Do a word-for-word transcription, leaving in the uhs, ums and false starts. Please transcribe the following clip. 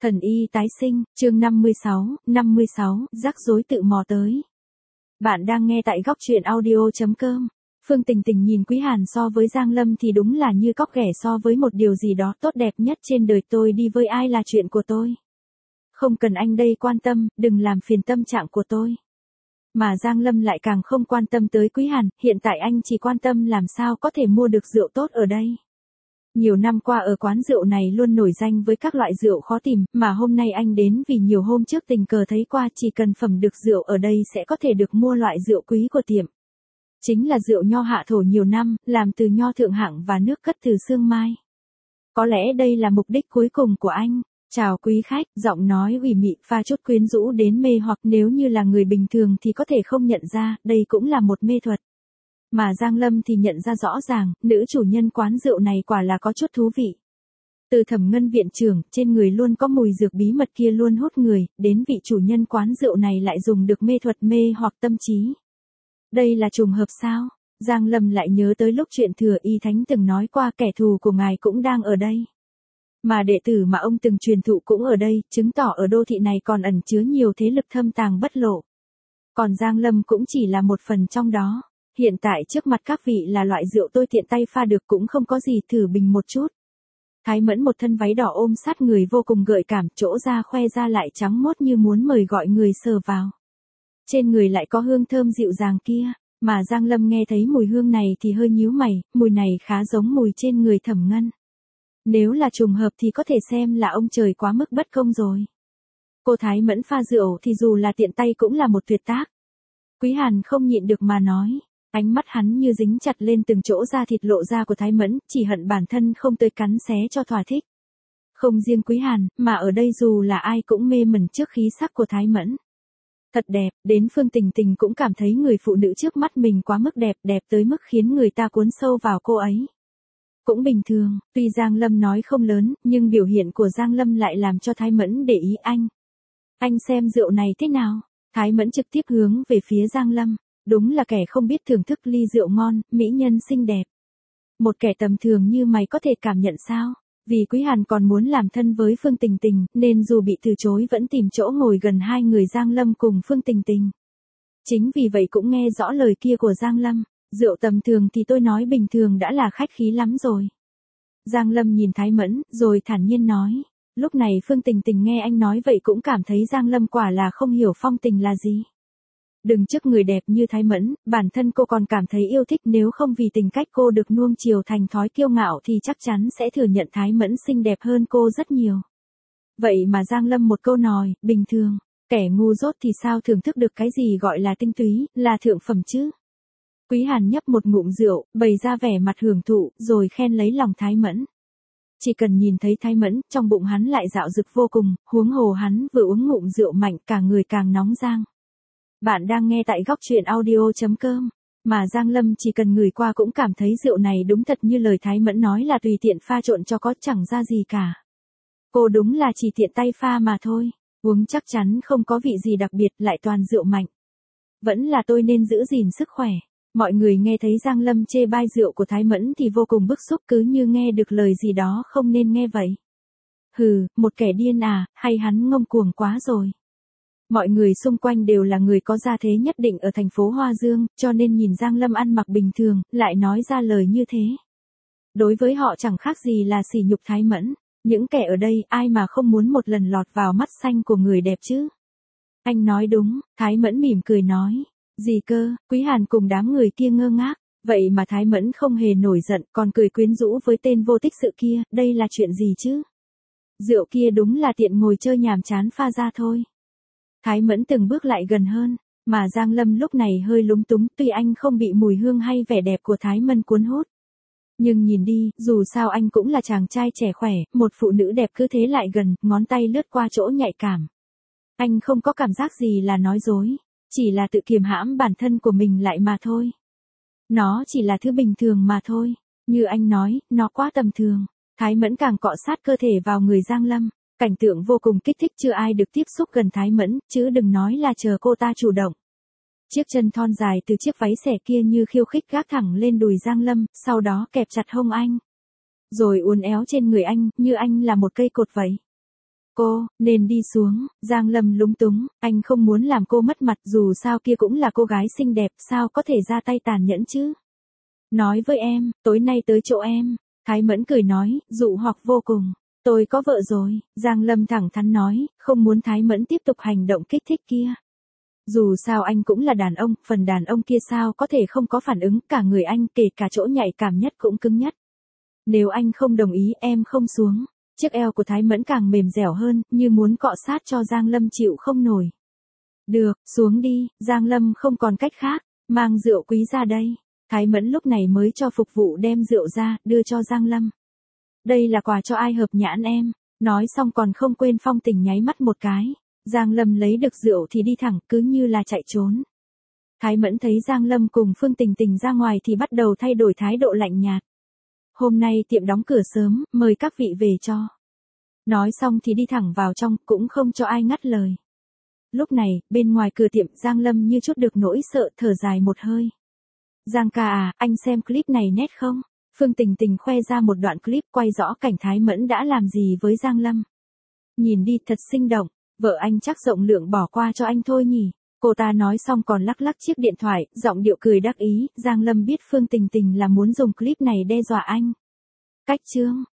Thần y tái sinh, chương năm mươi sáu, năm mươi sáu, rắc rối tự mò tới. Bạn đang nghe tại góc truyện audio chấm com. Phương Tình Tình nhìn Quý Hàn so với Giang Lâm thì đúng là như cóc ghẻ so với một điều gì đó tốt đẹp nhất trên đời. Tôi đi với ai là chuyện của tôi. Không cần anh đây quan tâm, đừng làm phiền tâm trạng của tôi. Mà Giang Lâm lại càng không quan tâm tới Quý Hàn, hiện tại anh chỉ quan tâm làm sao có thể mua được rượu tốt ở đây. Nhiều năm qua ở quán rượu này luôn nổi danh với các loại rượu khó tìm, mà hôm nay anh đến vì nhiều hôm trước tình cờ thấy qua chỉ cần phẩm được rượu ở đây sẽ có thể được mua loại rượu quý của tiệm. Chính là rượu nho hạ thổ nhiều năm, làm từ nho thượng hạng và nước cất từ xương mai. Có lẽ đây là mục đích cuối cùng của anh. Chào quý khách, giọng nói ủy mị pha chút quyến rũ đến mê hoặc nếu như là người bình thường thì có thể không nhận ra, đây cũng là một mê thuật. Mà Giang Lâm thì nhận ra rõ ràng, nữ chủ nhân quán rượu này quả là có chút thú vị. Từ Thẩm Ngân viện trưởng, trên người luôn có mùi dược bí mật kia luôn hút người, đến vị chủ nhân quán rượu này lại dùng được mê thuật mê hoặc tâm trí. Đây là trùng hợp sao? Giang Lâm lại nhớ tới lúc chuyện Thừa Y Thánh từng nói qua kẻ thù của ngài cũng đang ở đây. Mà đệ tử mà ông từng truyền thụ cũng ở đây, chứng tỏ ở đô thị này còn ẩn chứa nhiều thế lực thâm tàng bất lộ. Còn Giang Lâm cũng chỉ là một phần trong đó. Hiện tại trước mặt các vị là loại rượu tôi tiện tay pha được cũng không có gì, thử bình một chút. Thái Mẫn một thân váy đỏ ôm sát người vô cùng gợi cảm, chỗ da khoe ra lại trắng mốt như muốn mời gọi người sờ vào. Trên người lại có hương thơm dịu dàng kia, mà Giang Lâm nghe thấy mùi hương này thì hơi nhíu mày, mùi này khá giống mùi trên người Thẩm Ngân. Nếu là trùng hợp thì có thể xem là ông trời quá mức bất công rồi. Cô Thái Mẫn pha rượu thì dù là tiện tay cũng là một tuyệt tác. Quý Hàn không nhịn được mà nói. Ánh mắt hắn như dính chặt lên từng chỗ da thịt lộ ra của Thái Mẫn, chỉ hận bản thân không tới cắn xé cho thỏa thích. Không riêng Quý Hàn, mà ở đây dù là ai cũng mê mẩn trước khí sắc của Thái Mẫn. Thật đẹp, đến Phương Tình Tình cũng cảm thấy người phụ nữ trước mắt mình quá mức đẹp, đẹp tới mức khiến người ta cuốn sâu vào cô ấy. Cũng bình thường, tuy Giang Lâm nói không lớn, nhưng biểu hiện của Giang Lâm lại làm cho Thái Mẫn để ý anh. Anh xem rượu này thế nào? Thái Mẫn trực tiếp hướng về phía Giang Lâm. Đúng là kẻ không biết thưởng thức ly rượu ngon, mỹ nhân xinh đẹp. Một kẻ tầm thường như mày có thể cảm nhận sao? Vì Quý Hàn còn muốn làm thân với Phương Tình Tình, nên dù bị từ chối vẫn tìm chỗ ngồi gần hai người Giang Lâm cùng Phương Tình Tình. Chính vì vậy cũng nghe rõ lời kia của Giang Lâm, rượu tầm thường thì tôi nói bình thường đã là khách khí lắm rồi. Giang Lâm nhìn Thái Mẫn, rồi thản nhiên nói. Lúc này Phương Tình Tình nghe anh nói vậy cũng cảm thấy Giang Lâm quả là không hiểu phong tình là gì. Đừng trước người đẹp như Thái Mẫn, bản thân cô còn cảm thấy yêu thích, nếu không vì tình cách cô được nuông chiều thành thói kiêu ngạo thì chắc chắn sẽ thừa nhận Thái Mẫn xinh đẹp hơn cô rất nhiều. Vậy mà Giang Lâm một câu nói, bình thường, kẻ ngu dốt thì sao thưởng thức được cái gì gọi là tinh túy, là thượng phẩm chứ. Quý Hàn nhấp một ngụm rượu, bày ra vẻ mặt hưởng thụ, rồi khen lấy lòng Thái Mẫn. Chỉ cần nhìn thấy Thái Mẫn, trong bụng hắn lại dạo dực vô cùng, huống hồ hắn vừa uống ngụm rượu mạnh cả người càng nóng rang. Bạn đang nghe tại góc truyện audio chấm com, mà Giang Lâm chỉ cần ngửi qua cũng cảm thấy rượu này đúng thật như lời Thái Mẫn nói là tùy tiện pha trộn cho có chẳng ra gì cả. Cô đúng là chỉ tiện tay pha mà thôi, uống chắc chắn không có vị gì đặc biệt, lại toàn rượu mạnh. Vẫn là tôi nên giữ gìn sức khỏe. Mọi người nghe thấy Giang Lâm chê bai rượu của Thái Mẫn thì vô cùng bức xúc, cứ như nghe được lời gì đó không nên nghe vậy. Hừ, một kẻ điên à, hay hắn ngông cuồng quá rồi. Mọi người xung quanh đều là người có gia thế nhất định ở thành phố Hoa Dương, cho nên nhìn Giang Lâm ăn mặc bình thường, lại nói ra lời như thế. Đối với họ chẳng khác gì là sỉ nhục Thái Mẫn. Những kẻ ở đây ai mà không muốn một lần lọt vào mắt xanh của người đẹp chứ. Anh nói đúng, Thái Mẫn mỉm cười nói. Gì cơ? Quý Hàn cùng đám người kia ngơ ngác. Vậy mà Thái Mẫn không hề nổi giận, còn cười quyến rũ với tên vô tích sự kia, đây là chuyện gì chứ? Rượu kia đúng là tiện ngồi chơi nhàm chán pha ra thôi. Thái Mẫn từng bước lại gần hơn, mà Giang Lâm lúc này hơi lúng túng, tuy anh không bị mùi hương hay vẻ đẹp của Thái Mẫn cuốn hút. Nhưng nhìn đi, dù sao anh cũng là chàng trai trẻ khỏe, một phụ nữ đẹp cứ thế lại gần, ngón tay lướt qua chỗ nhạy cảm. Anh không có cảm giác gì là nói dối, chỉ là tự kiềm hãm bản thân của mình lại mà thôi. Nó chỉ là thứ bình thường mà thôi, như anh nói, nó quá tầm thường. Thái Mẫn càng cọ sát cơ thể vào người Giang Lâm. Cảnh tượng vô cùng kích thích, chưa ai được tiếp xúc gần Thái Mẫn, chứ đừng nói là chờ cô ta chủ động. Chiếc chân thon dài từ chiếc váy xẻ kia như khiêu khích gác thẳng lên đùi Giang Lâm, sau đó kẹp chặt hông anh. Rồi uốn éo trên người anh, như anh là một cây cột vậy. Cô, nên đi xuống, Giang Lâm lúng túng, anh không muốn làm cô mất mặt, dù sao kia cũng là cô gái xinh đẹp, sao có thể ra tay tàn nhẫn chứ. Nói với em, tối nay tới chỗ em. Thái Mẫn cười nói, dụ hoặc vô cùng. Tôi có vợ rồi, Giang Lâm thẳng thắn nói, không muốn Thái Mẫn tiếp tục hành động kích thích kia. Dù sao anh cũng là đàn ông, phần đàn ông kia sao có thể không có phản ứng, cả người anh kể cả chỗ nhạy cảm nhất cũng cứng nhất. Nếu anh không đồng ý em không xuống. Chiếc eo của Thái Mẫn càng mềm dẻo hơn, như muốn cọ sát cho Giang Lâm chịu không nổi. Được, xuống đi, Giang Lâm không còn cách khác, mang rượu quý ra đây. Thái Mẫn lúc này mới cho phục vụ đem rượu ra, đưa cho Giang Lâm. Đây là quà cho ai hợp nhãn em. Nói xong còn không quên phong tình nháy mắt một cái. Giang Lâm lấy được rượu thì đi thẳng, cứ như là chạy trốn. Thái Mẫn thấy Giang Lâm cùng Phương Tình Tình ra ngoài thì bắt đầu thay đổi thái độ lạnh nhạt. Hôm nay tiệm đóng cửa sớm, mời các vị về cho. Nói xong thì đi thẳng vào trong, cũng không cho ai ngắt lời. Lúc này, bên ngoài cửa tiệm, Giang Lâm như chút được nỗi sợ, thở dài một hơi. Giang ca à, anh xem clip này nét không? Phương Tình Tình khoe ra một đoạn clip quay rõ cảnh Thái Mẫn đã làm gì với Giang Lâm. Nhìn đi, thật sinh động, vợ anh chắc rộng lượng bỏ qua cho anh thôi nhỉ. Cô ta nói xong còn lắc lắc chiếc điện thoại, giọng điệu cười đắc ý, Giang Lâm biết Phương Tình Tình là muốn dùng clip này đe dọa anh. Cách chương